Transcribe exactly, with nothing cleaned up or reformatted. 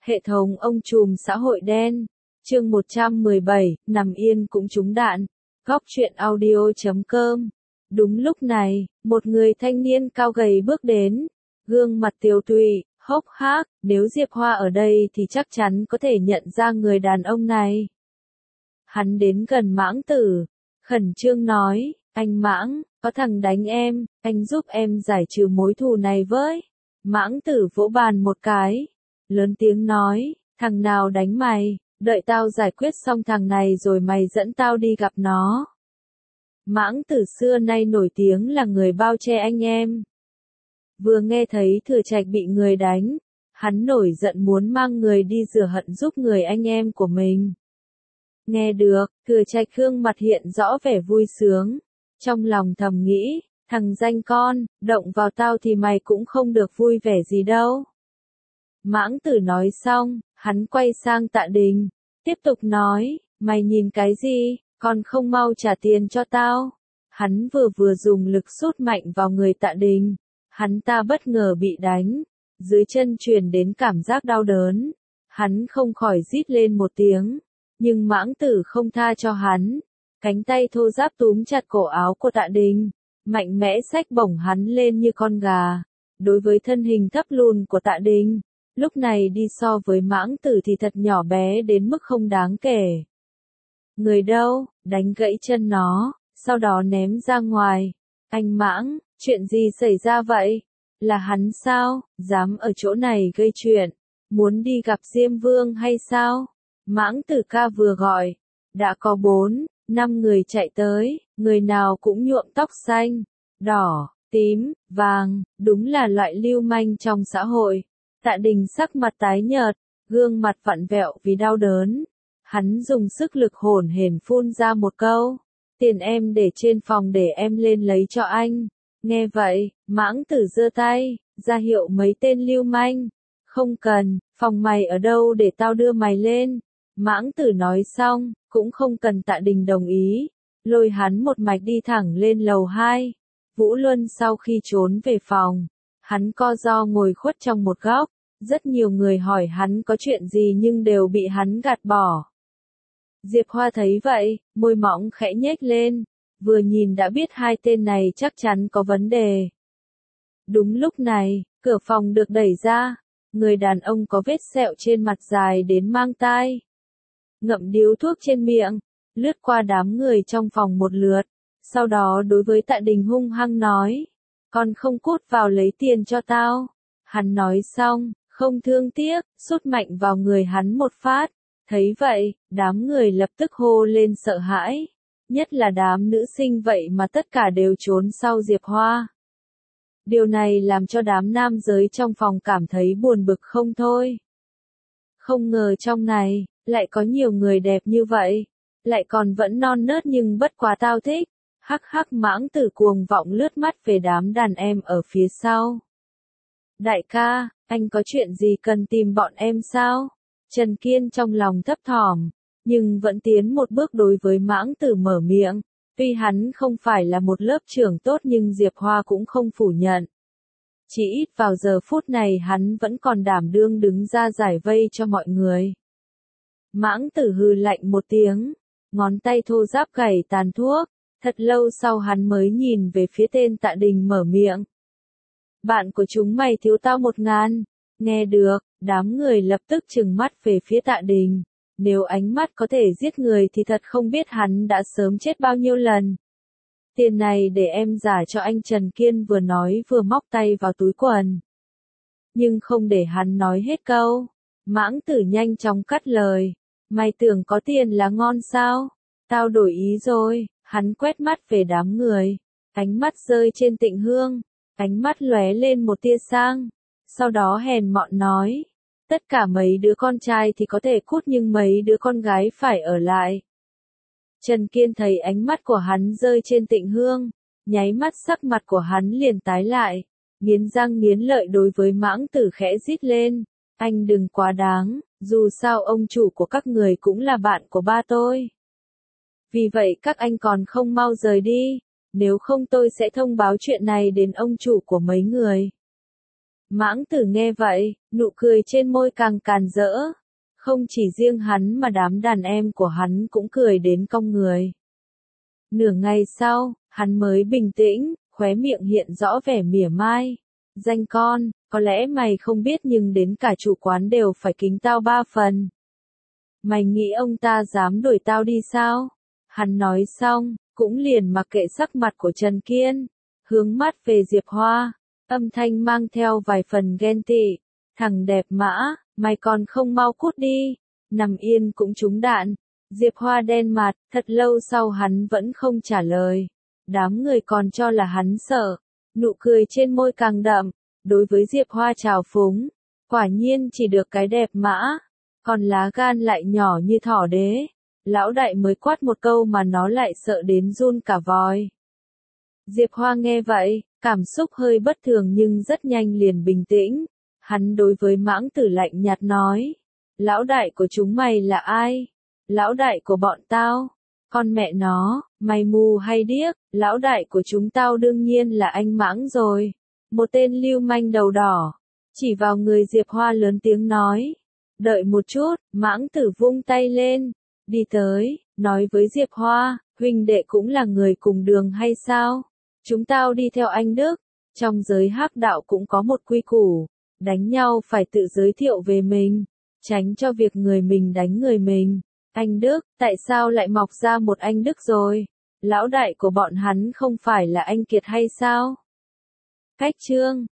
Hệ thống ông trùm xã hội đen. Chương một trăm mười bảy, nằm yên cũng trúng đạn. Góc truyện audio chấm com. Đúng lúc này, một người thanh niên cao gầy bước đến. Gương mặt tiều tụy, hốc hác, nếu Diệp Hoa ở đây thì chắc chắn có thể nhận ra người đàn ông này. Hắn đến gần Mãng Tử, khẩn trương nói, anh Mãng, có thằng đánh em, anh giúp em giải trừ mối thù này với. Mãng Tử vỗ bàn một cái, lớn tiếng nói, thằng nào đánh mày, đợi tao giải quyết xong thằng này rồi mày dẫn tao đi gặp nó. Mãng Tử xưa nay nổi tiếng là người bao che anh em. Vừa nghe thấy Thừa Trạch bị người đánh, hắn nổi giận muốn mang người đi rửa hận giúp người anh em của mình. Nghe được, Thừa Trạch gương mặt hiện rõ vẻ vui sướng, trong lòng thầm nghĩ, thằng danh con, động vào tao thì mày cũng không được vui vẻ gì đâu. Mãng Tử nói xong, hắn quay sang Tạ Đình, tiếp tục nói, mày nhìn cái gì, còn không mau trả tiền cho tao. Hắn vừa vừa dùng lực sút mạnh vào người Tạ Đình, hắn ta bất ngờ bị đánh, dưới chân truyền đến cảm giác đau đớn, hắn không khỏi rít lên một tiếng, nhưng Mãng Tử không tha cho hắn, cánh tay thô ráp túm chặt cổ áo của Tạ Đình, mạnh mẽ xách bổng hắn lên như con gà. Đối với thân hình thấp lùn của Tạ Đình, lúc này đi so với Mãng Tử thì thật nhỏ bé đến mức không đáng kể. Người đâu, đánh gãy chân nó, sau đó ném ra ngoài. Anh Mãng, chuyện gì xảy ra vậy? Là hắn sao, dám ở chỗ này gây chuyện, muốn đi gặp Diêm Vương hay sao? Mãng Tử ca vừa gọi, đã có bốn, năm người chạy tới, người nào cũng nhuộm tóc xanh, đỏ, tím, vàng, đúng là loại lưu manh trong xã hội. Tạ Đình sắc mặt tái nhợt, gương mặt vặn vẹo vì đau đớn. Hắn dùng sức lực hổn hển phun ra một câu, tiền em để trên phòng để em lên lấy cho anh. Nghe vậy, Mãng Tử giơ tay, ra hiệu mấy tên lưu manh. Không cần, phòng mày ở đâu để tao đưa mày lên. Mãng Tử nói xong, cũng không cần Tạ Đình đồng ý, lôi hắn một mạch đi thẳng lên lầu hai. Vũ Luân sau khi trốn về phòng, hắn co ro ngồi khuất trong một góc, rất nhiều người hỏi hắn có chuyện gì nhưng đều bị hắn gạt bỏ. Diệp Hoa thấy vậy, môi mỏng khẽ nhếch lên, vừa nhìn đã biết hai tên này chắc chắn có vấn đề. Đúng lúc này, cửa phòng được đẩy ra, người đàn ông có vết sẹo trên mặt dài đến mang tai, ngậm điếu thuốc trên miệng, lướt qua đám người trong phòng một lượt, sau đó đối với Tạ Đình hung hăng nói, còn không cút vào lấy tiền cho tao. Hắn nói xong, không thương tiếc, sút mạnh vào người hắn một phát. Thấy vậy, đám người lập tức hô lên sợ hãi, nhất là đám nữ sinh vậy mà tất cả đều trốn sau Diệp Hoa. Điều này làm cho đám nam giới trong phòng cảm thấy buồn bực không thôi. Không ngờ trong này, lại có nhiều người đẹp như vậy, lại còn vẫn non nớt nhưng bất quá tao thích. Hắc hắc. Mãng Tử cuồng vọng lướt mắt về đám đàn em ở phía sau. Đại ca, anh có chuyện gì cần tìm bọn em sao? Trần Kiên trong lòng thấp thỏm, nhưng vẫn tiến một bước đối với Mãng Tử mở miệng. Tuy hắn không phải là một lớp trưởng tốt nhưng Diệp Hoa cũng không phủ nhận. Chỉ ít vào giờ phút này hắn vẫn còn đảm đương đứng ra giải vây cho mọi người. Mãng Tử hừ lạnh một tiếng, ngón tay thô ráp gảy tàn thuốc, thật lâu sau hắn mới nhìn về phía tên Tạ Đình mở miệng. Bạn của chúng mày thiếu tao một ngàn. Nghe được, đám người lập tức trừng mắt về phía Tạ Đình. Nếu ánh mắt có thể giết người thì thật không biết hắn đã sớm chết bao nhiêu lần. Tiền này để em giả cho anh. Trần Kiên vừa nói vừa móc tay vào túi quần. Nhưng không để hắn nói hết câu, Mãng Tử nhanh chóng cắt lời. Mày tưởng có tiền là ngon sao? Tao đổi ý rồi. Hắn quét mắt về đám người, ánh mắt rơi trên Tịnh Hương, ánh mắt lóe lên một tia sang, sau đó hèn mọn nói, tất cả mấy đứa con trai thì có thể cút nhưng mấy đứa con gái phải ở lại. Trần Kiên thấy ánh mắt của hắn rơi trên Tịnh Hương, nháy mắt sắc mặt của hắn liền tái lại, nghiến răng nghiến lợi đối với Mãng Tử khẽ rít lên, anh đừng quá đáng, dù sao ông chủ của các người cũng là bạn của ba tôi. Vì vậy các anh còn không mau rời đi, nếu không tôi sẽ thông báo chuyện này đến ông chủ của mấy người. Mãng Tử nghe vậy, nụ cười trên môi càng càn rỡ. Không chỉ riêng hắn mà đám đàn em của hắn cũng cười đến cong người. Nửa ngày sau, hắn mới bình tĩnh, khóe miệng hiện rõ vẻ mỉa mai. Danh con, có lẽ mày không biết nhưng đến cả chủ quán đều phải kính tao ba phần. Mày nghĩ ông ta dám đuổi tao đi sao? Hắn nói xong, cũng liền mặc kệ sắc mặt của Trần Kiên, hướng mắt về Diệp Hoa, âm thanh mang theo vài phần ghen tị. Thằng đẹp mã, mày còn không mau cút đi, nằm yên cũng trúng đạn. Diệp Hoa đen mặt, thật lâu sau hắn vẫn không trả lời. Đám người còn cho là hắn sợ, nụ cười trên môi càng đậm, đối với Diệp Hoa trào phúng. Quả nhiên chỉ được cái đẹp mã, còn lá gan lại nhỏ như thỏ đế. Lão đại mới quát một câu mà nó lại sợ đến run cả vòi. Diệp Hoa nghe vậy, cảm xúc hơi bất thường nhưng rất nhanh liền bình tĩnh. Hắn đối với Mãng Tử lạnh nhạt nói. Lão đại của chúng mày là ai? Lão đại của bọn tao? Con mẹ nó, mày mù hay điếc? Lão đại của chúng tao đương nhiên là anh Mãng rồi. Một tên lưu manh đầu đỏ. Chỉ vào người Diệp Hoa lớn tiếng nói. Đợi một chút, Mãng Tử vung tay lên. Đi tới, nói với Diệp Hoa, huynh đệ cũng là người cùng đường hay sao? Chúng tao đi theo anh Đức. Trong giới hắc đạo cũng có một quy củ. Đánh nhau phải tự giới thiệu về mình. Tránh cho việc người mình đánh người mình. Anh Đức, tại sao lại mọc ra một anh Đức rồi? Lão đại của bọn hắn không phải là anh Kiệt hay sao? Cách chương